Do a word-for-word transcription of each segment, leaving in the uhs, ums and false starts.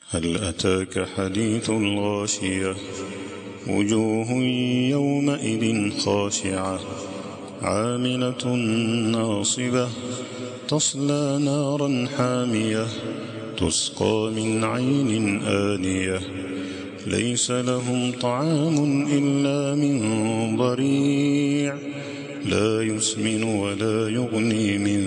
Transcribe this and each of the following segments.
هل أتاك حديث الغاشية وجوه يومئذ خاشعة عاملة ناصبة تصلى نارا حامية تسقى من عين آنية ليس لهم طعام إلا من ضريع لا يسمن ولا يغني من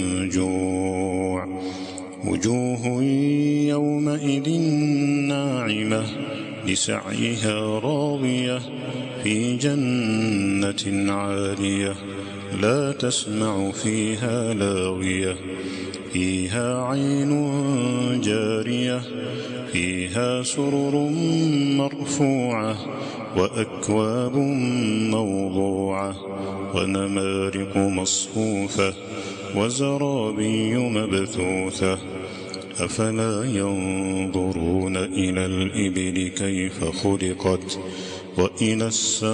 جوع وجوه يومئذ ناعمة لسعيها راضية في جنة عالية لا تسمع فيها لاغية فيها عين جارية فيها سرر مرفوعة وأكواب موضوعة ونمارق مصفوفة وزرابي مبثوثة أفلا ينظرون إلى الإبل كيف خلقت وإلى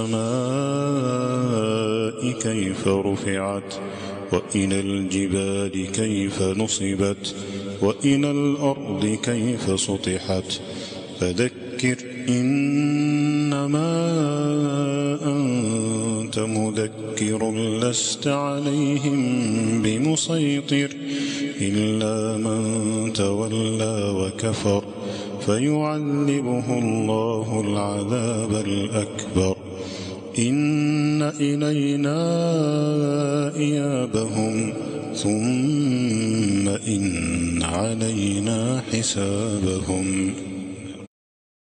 السماء كيف رفعت وإلى الجبال كيف نصبت وإلى الأرض كيف سطحت فذكر إنما أنت مذكر لست عليهم بمسيطر إلا من تولى وكفر فيعذبه الله العذاب الأكبر إن إلينا إيابهم ثم إن علينا حسابهم.